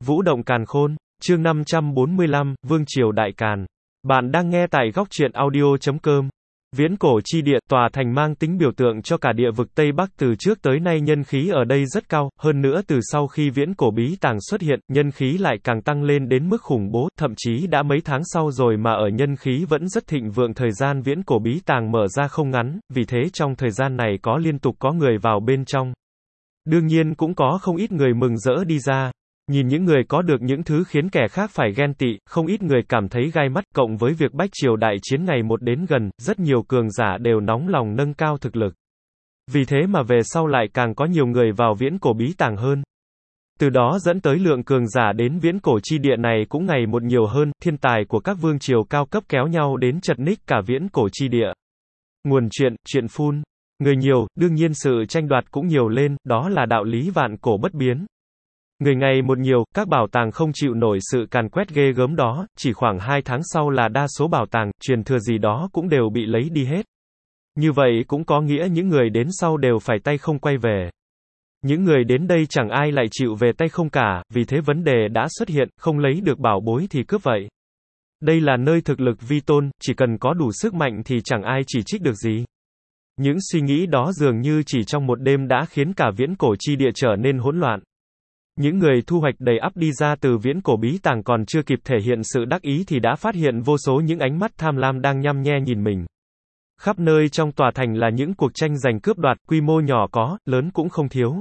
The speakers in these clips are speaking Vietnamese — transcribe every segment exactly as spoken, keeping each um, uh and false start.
Vũ động càn khôn, chương năm trăm bốn mươi lăm, Vương triều đại càn. Bạn đang nghe tại góc truyện audio chấm com. Viễn cổ chi địa, tòa thành mang tính biểu tượng cho cả địa vực Tây Bắc từ trước tới nay nhân khí ở đây rất cao, hơn nữa từ sau khi viễn cổ bí tàng xuất hiện, nhân khí lại càng tăng lên đến mức khủng bố, thậm chí đã mấy tháng sau rồi mà ở nhân khí vẫn rất thịnh vượng. Thời gian viễn cổ bí tàng mở ra không ngắn, vì thế trong thời gian này có liên tục có người vào bên trong. Đương nhiên cũng có không ít người mừng rỡ đi ra. Nhìn những người có được những thứ khiến kẻ khác phải ghen tị, không ít người cảm thấy gai mắt, cộng với việc bách triều đại chiến ngày một đến gần, rất nhiều cường giả đều nóng lòng nâng cao thực lực. Vì thế mà về sau lại càng có nhiều người vào viễn cổ bí tàng hơn. Từ đó dẫn tới lượng cường giả đến viễn cổ chi địa này cũng ngày một nhiều hơn, thiên tài của các vương triều cao cấp kéo nhau đến chật ních cả viễn cổ chi địa. Nguồn chuyện, chuyện phun. Người nhiều, đương nhiên sự tranh đoạt cũng nhiều lên, đó là đạo lý vạn cổ bất biến. Người ngày một nhiều, các bảo tàng không chịu nổi sự càn quét ghê gớm đó, chỉ khoảng hai tháng sau là đa số bảo tàng, truyền thừa gì đó cũng đều bị lấy đi hết. Như vậy cũng có nghĩa những người đến sau đều phải tay không quay về. Những người đến đây chẳng ai lại chịu về tay không cả, vì thế vấn đề đã xuất hiện, không lấy được bảo bối thì cướp vậy. Đây là nơi thực lực vi tôn, chỉ cần có đủ sức mạnh thì chẳng ai chỉ trích được gì. Những suy nghĩ đó dường như chỉ trong một đêm đã khiến cả viễn cổ chi địa trở nên hỗn loạn. Những người thu hoạch đầy ắp đi ra từ viễn cổ bí tàng còn chưa kịp thể hiện sự đắc ý thì đã phát hiện vô số những ánh mắt tham lam đang nhăm nhe nhìn mình. Khắp nơi trong tòa thành là những cuộc tranh giành cướp đoạt, quy mô nhỏ có, lớn cũng không thiếu.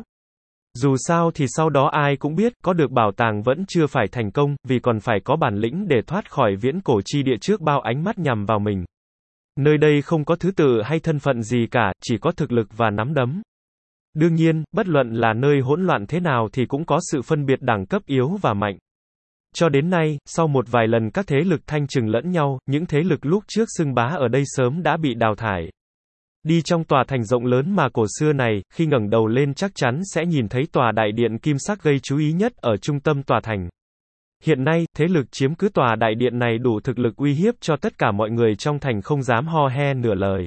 Dù sao thì sau đó ai cũng biết, có được bảo tàng vẫn chưa phải thành công, vì còn phải có bản lĩnh để thoát khỏi viễn cổ chi địa trước bao ánh mắt nhằm vào mình. Nơi đây không có thứ tự hay thân phận gì cả, chỉ có thực lực và nắm đấm. Đương nhiên, bất luận là nơi hỗn loạn thế nào thì cũng có sự phân biệt đẳng cấp yếu và mạnh. Cho đến nay, sau một vài lần các thế lực thanh trừng lẫn nhau, những thế lực lúc trước xưng bá ở đây sớm đã bị đào thải. Đi trong tòa thành rộng lớn mà cổ xưa này, khi ngẩng đầu lên chắc chắn sẽ nhìn thấy tòa đại điện kim sắc gây chú ý nhất ở trung tâm tòa thành. Hiện nay, thế lực chiếm cứ tòa đại điện này đủ thực lực uy hiếp cho tất cả mọi người trong thành không dám ho he nửa lời.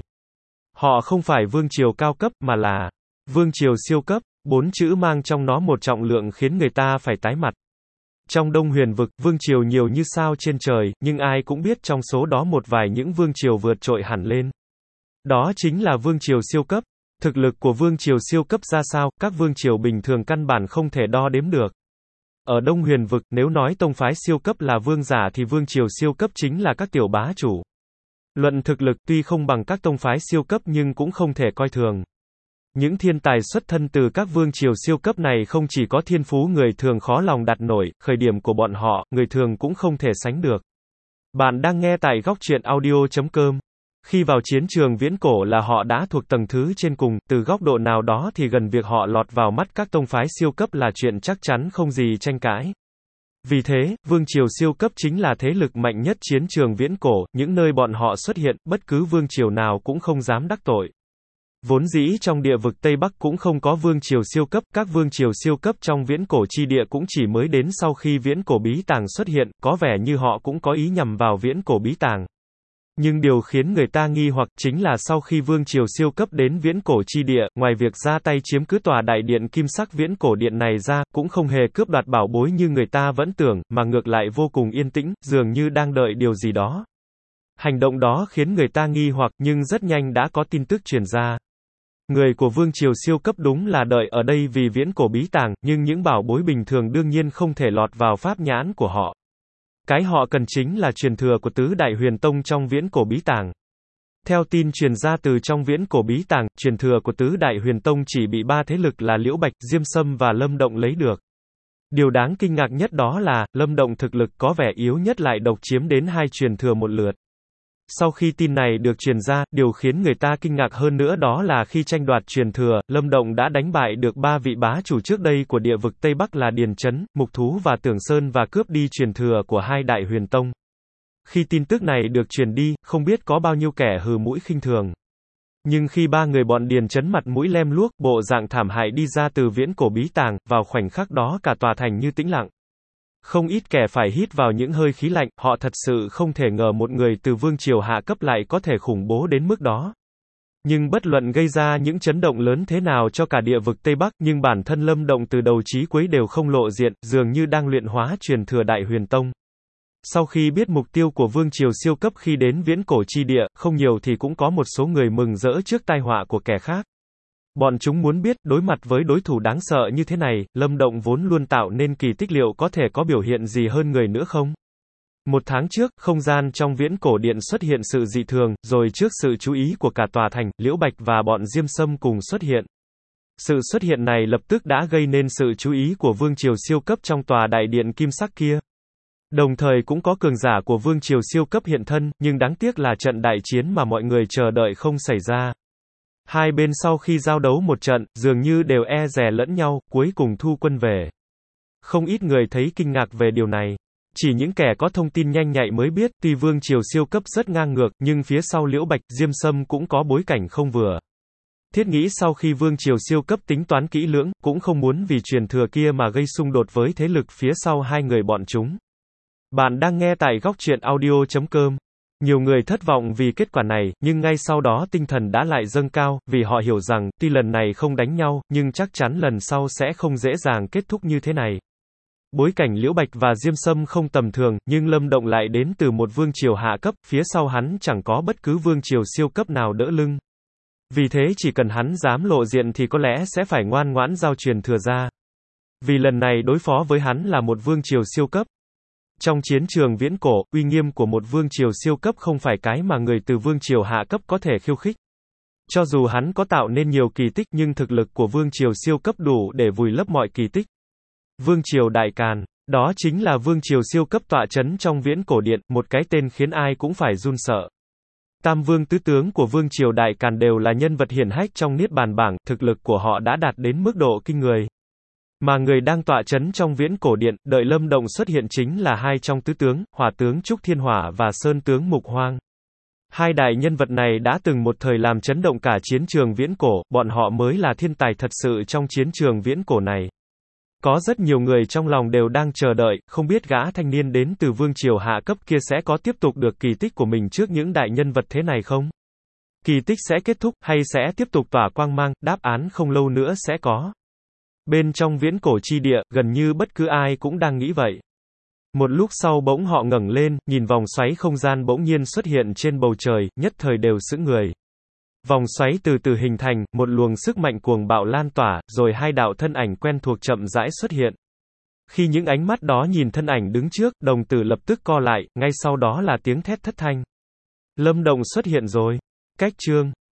Họ không phải vương triều cao cấp, mà là vương triều siêu cấp, bốn chữ mang trong nó một trọng lượng khiến người ta phải tái mặt. Trong Đông Huyền vực, vương triều nhiều như sao trên trời, nhưng ai cũng biết trong số đó một vài những vương triều vượt trội hẳn lên. Đó chính là vương triều siêu cấp. Thực lực của vương triều siêu cấp ra sao, các vương triều bình thường căn bản không thể đo đếm được. Ở Đông Huyền vực, nếu nói tông phái siêu cấp là vương giả thì vương triều siêu cấp chính là các tiểu bá chủ. Luận thực lực tuy không bằng các tông phái siêu cấp nhưng cũng không thể coi thường. Những thiên tài xuất thân từ các vương triều siêu cấp này không chỉ có thiên phú người thường khó lòng đạt nổi, khởi điểm của bọn họ, người thường cũng không thể sánh được. Bạn đang nghe tại góc truyện audio chấm com. Khi vào chiến trường viễn cổ là họ đã thuộc tầng thứ trên cùng, từ góc độ nào đó thì gần việc họ lọt vào mắt các tông phái siêu cấp là chuyện chắc chắn không gì tranh cãi. Vì thế, vương triều siêu cấp chính là thế lực mạnh nhất chiến trường viễn cổ, những nơi bọn họ xuất hiện, bất cứ vương triều nào cũng không dám đắc tội. Vốn dĩ trong địa vực Tây Bắc cũng không có vương triều siêu cấp, các vương triều siêu cấp trong viễn cổ chi địa cũng chỉ mới đến sau khi viễn cổ bí tàng xuất hiện, có vẻ như họ cũng có ý nhằm vào viễn cổ bí tàng. Nhưng điều khiến người ta nghi hoặc chính là sau khi vương triều siêu cấp đến viễn cổ chi địa, ngoài việc ra tay chiếm cứ tòa đại điện kim sắc viễn cổ điện này ra, cũng không hề cướp đoạt bảo bối như người ta vẫn tưởng, mà ngược lại vô cùng yên tĩnh, dường như đang đợi điều gì đó. Hành động đó khiến người ta nghi hoặc, nhưng rất nhanh đã có tin tức truyền ra. Người của vương triều siêu cấp đúng là đợi ở đây vì viễn cổ bí tàng, nhưng những bảo bối bình thường đương nhiên không thể lọt vào pháp nhãn của họ. Cái họ cần chính là truyền thừa của tứ đại huyền tông trong viễn cổ bí tàng. Theo tin truyền ra từ trong viễn cổ bí tàng, truyền thừa của tứ đại huyền tông chỉ bị ba thế lực là Liễu Bạch, Diêm Sâm và Lâm Động lấy được. Điều đáng kinh ngạc nhất đó là, Lâm Động thực lực có vẻ yếu nhất lại độc chiếm đến hai truyền thừa một lượt. Sau khi tin này được truyền ra, điều khiến người ta kinh ngạc hơn nữa đó là khi tranh đoạt truyền thừa, Lâm Động đã đánh bại được ba vị bá chủ trước đây của địa vực Tây Bắc là Điền Chấn, Mục Thú và Tưởng Sơn và cướp đi truyền thừa của hai đại huyền tông. Khi tin tức này được truyền đi, không biết có bao nhiêu kẻ hừ mũi khinh thường. Nhưng khi ba người bọn Điền Chấn mặt mũi lem luốc, bộ dạng thảm hại đi ra từ viễn cổ bí tàng, vào khoảnh khắc đó cả tòa thành như tĩnh lặng. Không ít kẻ phải hít vào những hơi khí lạnh, họ thật sự không thể ngờ một người từ vương triều hạ cấp lại có thể khủng bố đến mức đó. Nhưng bất luận gây ra những chấn động lớn thế nào cho cả địa vực Tây Bắc, nhưng bản thân Lâm Động từ đầu chí cuối đều không lộ diện, dường như đang luyện hóa truyền thừa Đại Huyền Tông. Sau khi biết mục tiêu của vương triều siêu cấp khi đến viễn cổ chi địa, không nhiều thì cũng có một số người mừng rỡ trước tai họa của kẻ khác. Bọn chúng muốn biết, đối mặt với đối thủ đáng sợ như thế này, Lâm Động vốn luôn tạo nên kỳ tích liệu có thể có biểu hiện gì hơn người nữa không? Một tháng trước, không gian trong viễn cổ điện xuất hiện sự dị thường, rồi trước sự chú ý của cả tòa thành, Liễu Bạch và bọn Diêm Sâm cùng xuất hiện. Sự xuất hiện này lập tức đã gây nên sự chú ý của vương triều siêu cấp trong tòa đại điện kim sắc kia. Đồng thời cũng có cường giả của vương triều siêu cấp hiện thân, nhưng đáng tiếc là trận đại chiến mà mọi người chờ đợi không xảy ra. Hai bên sau khi giao đấu một trận, dường như đều e dè lẫn nhau, cuối cùng thu quân về. Không ít người thấy kinh ngạc về điều này. Chỉ những kẻ có thông tin nhanh nhạy mới biết, tuy vương triều siêu cấp rất ngang ngược, nhưng phía sau Liễu Bạch, Diêm Sâm cũng có bối cảnh không vừa. Thiết nghĩ sau khi vương triều siêu cấp tính toán kỹ lưỡng, cũng không muốn vì truyền thừa kia mà gây xung đột với thế lực phía sau hai người bọn chúng. Bạn đang nghe tại góc truyện audio chấm com. Nhiều người thất vọng vì kết quả này, nhưng ngay sau đó tinh thần đã lại dâng cao, vì họ hiểu rằng, tuy lần này không đánh nhau, nhưng chắc chắn lần sau sẽ không dễ dàng kết thúc như thế này. Bối cảnh Liễu Bạch và Diêm Sâm không tầm thường, nhưng Lâm Động lại đến từ một vương triều hạ cấp, phía sau hắn chẳng có bất cứ vương triều siêu cấp nào đỡ lưng. Vì thế chỉ cần hắn dám lộ diện thì có lẽ sẽ phải ngoan ngoãn giao truyền thừa ra. Vì lần này đối phó với hắn là một vương triều siêu cấp. Trong chiến trường viễn cổ, uy nghiêm của một vương triều siêu cấp không phải cái mà người từ vương triều hạ cấp có thể khiêu khích. Cho dù hắn có tạo nên nhiều kỳ tích nhưng thực lực của vương triều siêu cấp đủ để vùi lấp mọi kỳ tích. Vương triều Đại Càn, đó chính là vương triều siêu cấp tọa chấn trong viễn cổ điện, một cái tên khiến ai cũng phải run sợ. Tam vương tứ tướng của vương triều Đại Càn đều là nhân vật hiển hách trong Niết Bàn bảng, thực lực của họ đã đạt đến mức độ kinh người. Mà người đang tọa chấn trong viễn cổ điện, đợi Lâm Động xuất hiện chính là hai trong tứ tướng, Hỏa tướng Trúc Thiên Hỏa và Sơn tướng Mục Hoang. Hai đại nhân vật này đã từng một thời làm chấn động cả chiến trường viễn cổ, bọn họ mới là thiên tài thật sự trong chiến trường viễn cổ này. Có rất nhiều người trong lòng đều đang chờ đợi, không biết gã thanh niên đến từ vương triều hạ cấp kia sẽ có tiếp tục được kỳ tích của mình trước những đại nhân vật thế này không? Kỳ tích sẽ kết thúc, hay sẽ tiếp tục tỏa quang mang, đáp án không lâu nữa sẽ có. Bên trong viễn cổ chi địa, gần như bất cứ ai cũng đang nghĩ vậy. Một lúc sau bỗng họ ngẩng lên, nhìn vòng xoáy không gian bỗng nhiên xuất hiện trên bầu trời, nhất thời đều sững người. Vòng xoáy từ từ hình thành, một luồng sức mạnh cuồng bạo lan tỏa, rồi hai đạo thân ảnh quen thuộc chậm rãi xuất hiện. Khi những ánh mắt đó nhìn thân ảnh đứng trước, đồng tử lập tức co lại, ngay sau đó là tiếng thét thất thanh. Lâm Động xuất hiện rồi. Cách chương